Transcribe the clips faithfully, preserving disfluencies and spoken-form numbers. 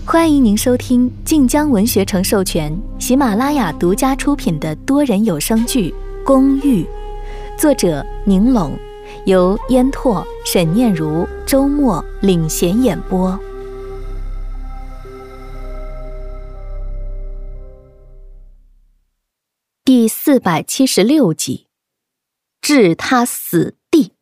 欢迎您收听晋江文学城授权、喜马拉雅独家出品的多人有声剧《公寓》，作者宁龙，由烟拓、沈念如、周末领衔演播。第四百七十六集，置他死地。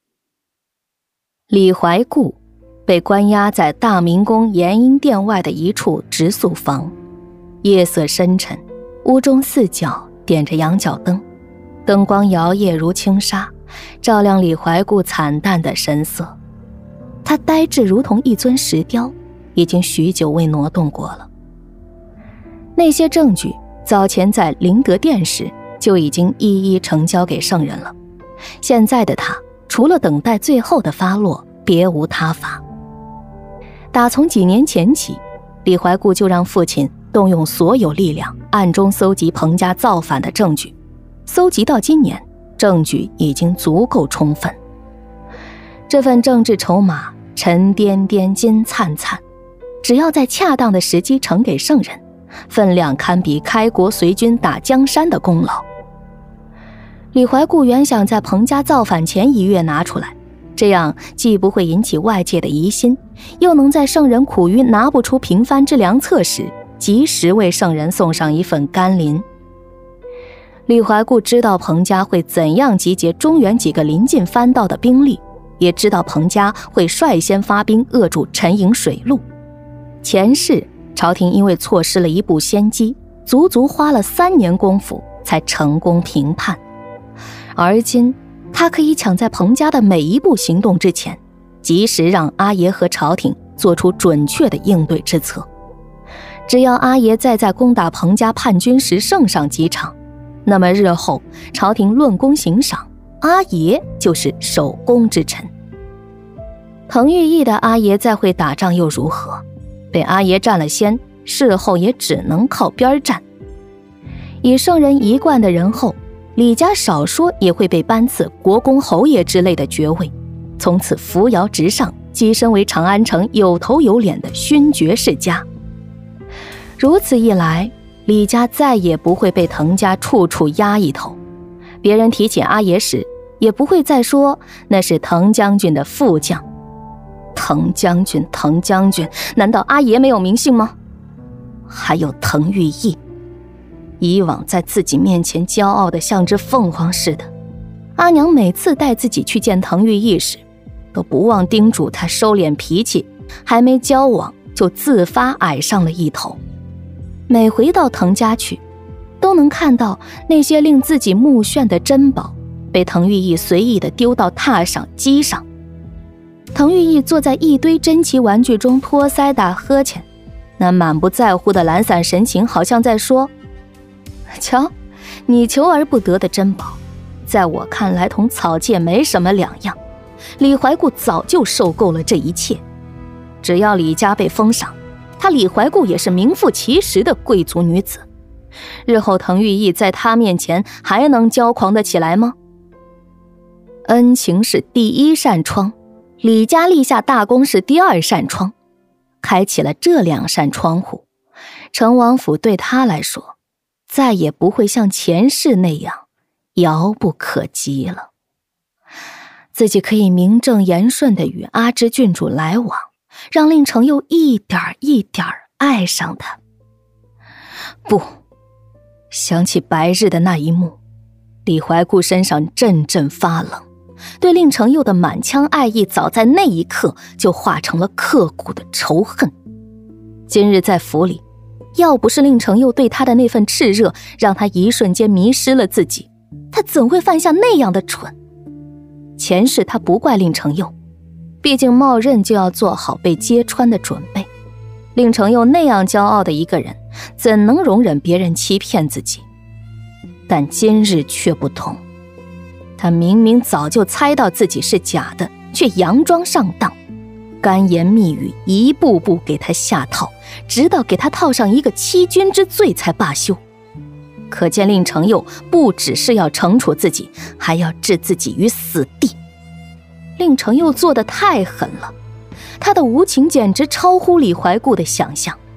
李怀固被关押在大明宫延英殿外的一处直宿房，夜色深沉，屋中四角点着羊角灯，灯光摇曳如轻纱，照亮李怀固惨淡的神色。他呆滞如同一尊石雕，已经许久未挪动过了。那些证据早前在灵德殿时就已经一一呈交给圣人了，现在的他除了等待最后的发落，别无他法。打从几年前起，李怀固就让父亲动用所有力量，暗中搜集彭家造反的证据。搜集到今年，证据已经足够充分。这份政治筹码沉甸甸，金灿灿，只要在恰当的时机呈给圣人，分量堪比开国随军打江山的功劳。李怀固原想在彭家造反前一月拿出来，这样既不会引起外界的疑心，又能在圣人苦于拿不出平番之良策时，及时为圣人送上一份甘霖。李怀固知道彭家会怎样集结中原几个临近藩道的兵力，也知道彭家会率先发兵扼住陈营水路。前世朝廷因为错失了一步先机，足足花了三年功夫才成功平叛，而今他可以抢在彭家的每一步行动之前，及时让阿爷和朝廷做出准确的应对之策。只要阿爷再在攻打彭家叛军时胜上几场，那么日后朝廷论功行赏，阿爷就是首功之臣。彭玉义的阿爷再会打仗又如何？被阿爷占了先，事后也只能靠边站。以圣人一贯的仁厚，李家少说也会被颁赐国公侯爷之类的爵位，从此扶摇直上，跻身为长安城有头有脸的勋爵世家。如此一来，李家再也不会被滕家处处压一头，别人提起阿爷时，也不会再说那是滕将军的副将。滕将军，滕将军，难道阿爷没有名姓吗？还有滕玉义，以往在自己面前骄傲的像只凤凰似的，阿娘每次带自己去见滕玉义时，都不忘叮嘱他收敛脾气，还没交往就自发矮上了一头。每回到滕家去，都能看到那些令自己目眩的珍宝被滕玉义随意地丢到榻上机上。滕玉义坐在一堆珍奇玩具中托腮打呵欠，那满不在乎的懒散神情，好像在说，瞧，你求而不得的珍宝，在我看来同草芥没什么两样。李怀固早就受够了这一切，只要李家被封赏，他李怀固也是名副其实的贵族女子。日后滕玉义在他面前还能骄狂得起来吗？恩情是第一扇窗，李家立下大功是第二扇窗，开启了这两扇窗户，成王府对他来说再也不会像前世那样遥不可及了。自己可以名正言顺地与阿之郡主来往，让令程又一点一点爱上他。不，想起白日的那一幕，李怀固身上阵阵发冷，对令程佑的满腔爱意早在那一刻就化成了刻骨的仇恨。今日在府里，要不是令程佑对他的那份炽热让他一瞬间迷失了自己，他怎会犯下那样的蠢？前世他不怪令程佑，毕竟冒认就要做好被揭穿的准备。令程佑那样骄傲的一个人，怎能容忍别人欺骗自己？但今日却不同，他明明早就猜到自己是假的，却佯装上当，甘言蜜语，一步步给他下套，直到给他套上一个欺君之罪才罢休。可见令程佑不只是要惩处自己，还要置自己于死地。令程佑做得太狠了，他的无情简直超乎李怀固的想象。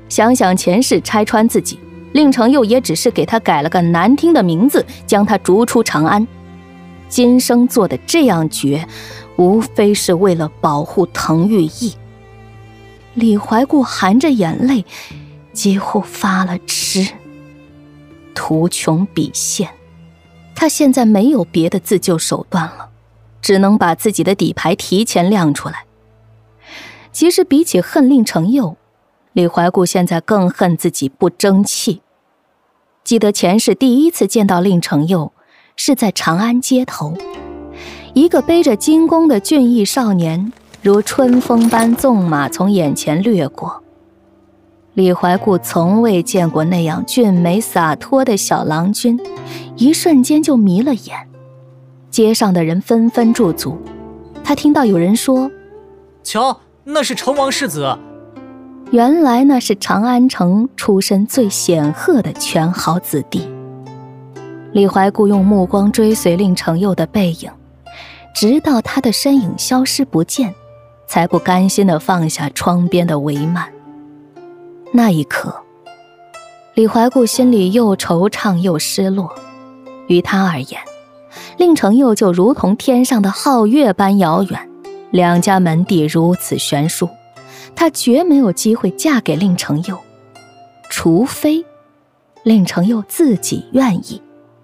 想想前世拆穿自己，令程佑也只是给他改了个难听的名字，将他逐出长安。今生做的这样绝，无非是为了保护滕玉意。李怀固含着眼泪，几乎发了痴。图穷匕现，他现在没有别的自救手段了，只能把自己的底牌提前亮出来。其实比起恨令程佑，李怀固现在更恨自己不争气。记得前世第一次见到令程佑，是在长安街头，一个背着金弓的俊逸少年如春风般纵马从眼前掠过。李怀固从未见过那样俊美洒脱的小郎君，一瞬间就迷了眼。街上的人纷纷驻足，他听到有人说：“ 瞧，那是成王世子。” 原来那是长安城出身最显赫的权豪子弟。李怀固用目光追随令程佑的背影，直到他的身影消失不见，才不甘心地放下窗边的帷幔。那一刻，李怀固心里又惆怅又失落。于他而言，令程佑就如同天上的皓月般遥远，两家门第如此悬殊，他绝没有机会嫁给令程佑，除非令程佑自己愿意。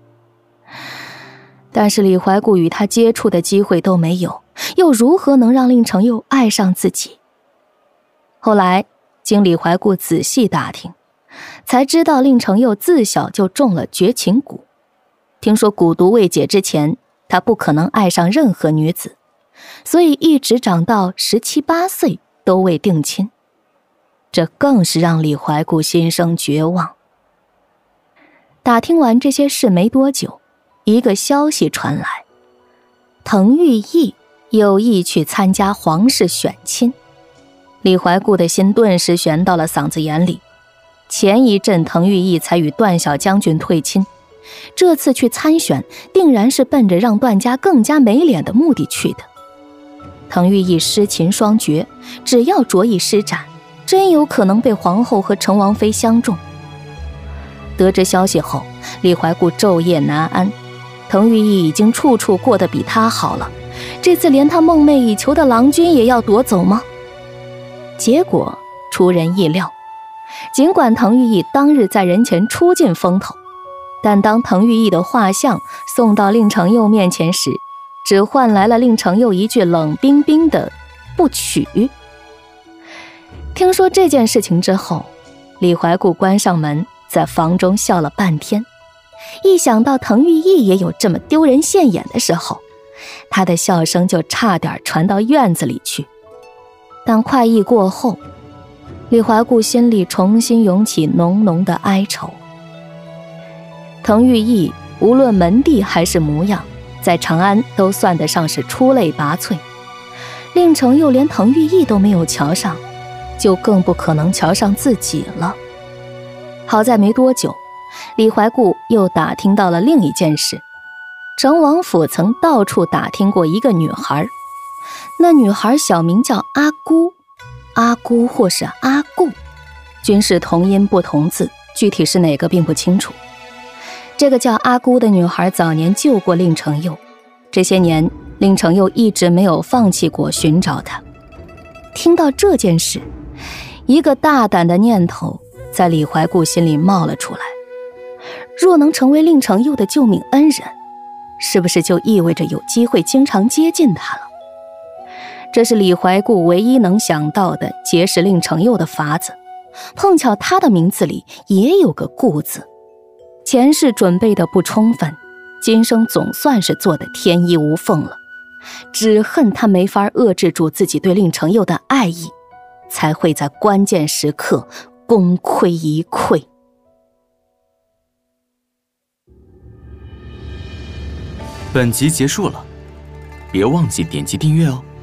但是李怀固与他接触的机会都没有，又如何能让令程佑爱上自己？后来经李怀固仔细打听，才知道令程佑自小就中了绝情蛊。听说蛊毒未解之前，他不可能爱上任何女子，所以一直长到十七八岁都未定亲。这更是让李怀固心生绝望。打听完这些事没多久，一个消息传来，滕玉意有意去参加皇室选亲。李怀固的心顿时悬到了嗓子眼里。前一阵滕玉意才与段小将军退亲，这次去参选定然是奔着让段家更加没脸的目的去的。滕玉意诗琴双绝，只要着意施展，真有可能被皇后和成王妃相中。得知消息后，李怀固昼夜难安。滕玉意已经处处过得比他好了，这次连他梦寐以求的郎君也要夺走吗？结果出人意料，尽管滕玉意当日在人前出尽风头，但当滕玉意的画像送到令程佑面前时，只换来了令程佑一句冷冰冰的不娶。听说这件事情之后，李怀固关上门，在房中笑了半天。一想到滕玉意也有这么丢人现眼的时候，他的笑声就差点传到院子里去。但快意过后，李怀固心里重新涌起浓浓的哀愁。滕玉意无论门第还是模样，在长安都算得上是出类拔萃，令程佑连滕玉意都没有瞧上，就更不可能瞧上自己了。好在没多久，李怀固又打听到了另一件事。成王府曾到处打听过一个女孩，那女孩小名叫阿姑，阿姑或是阿顾，均是同音不同字，具体是哪个并不清楚。这个叫阿姑的女孩早年救过令程佑，这些年令程佑一直没有放弃过寻找她。听到这件事，一个大胆的念头在李怀固心里冒了出来。若能成为令程佑的救命恩人，是不是就意味着有机会经常接近他了？这是李怀固唯一能想到的结识令程佑的法子。碰巧他的名字里也有个顾字，前世准备的不充分，今生总算是做得天衣无缝了。只恨他没法遏制住自己对令程佑的爱意，才会在关键时刻功亏一篑。 本集结束了，别忘记点击订阅哦。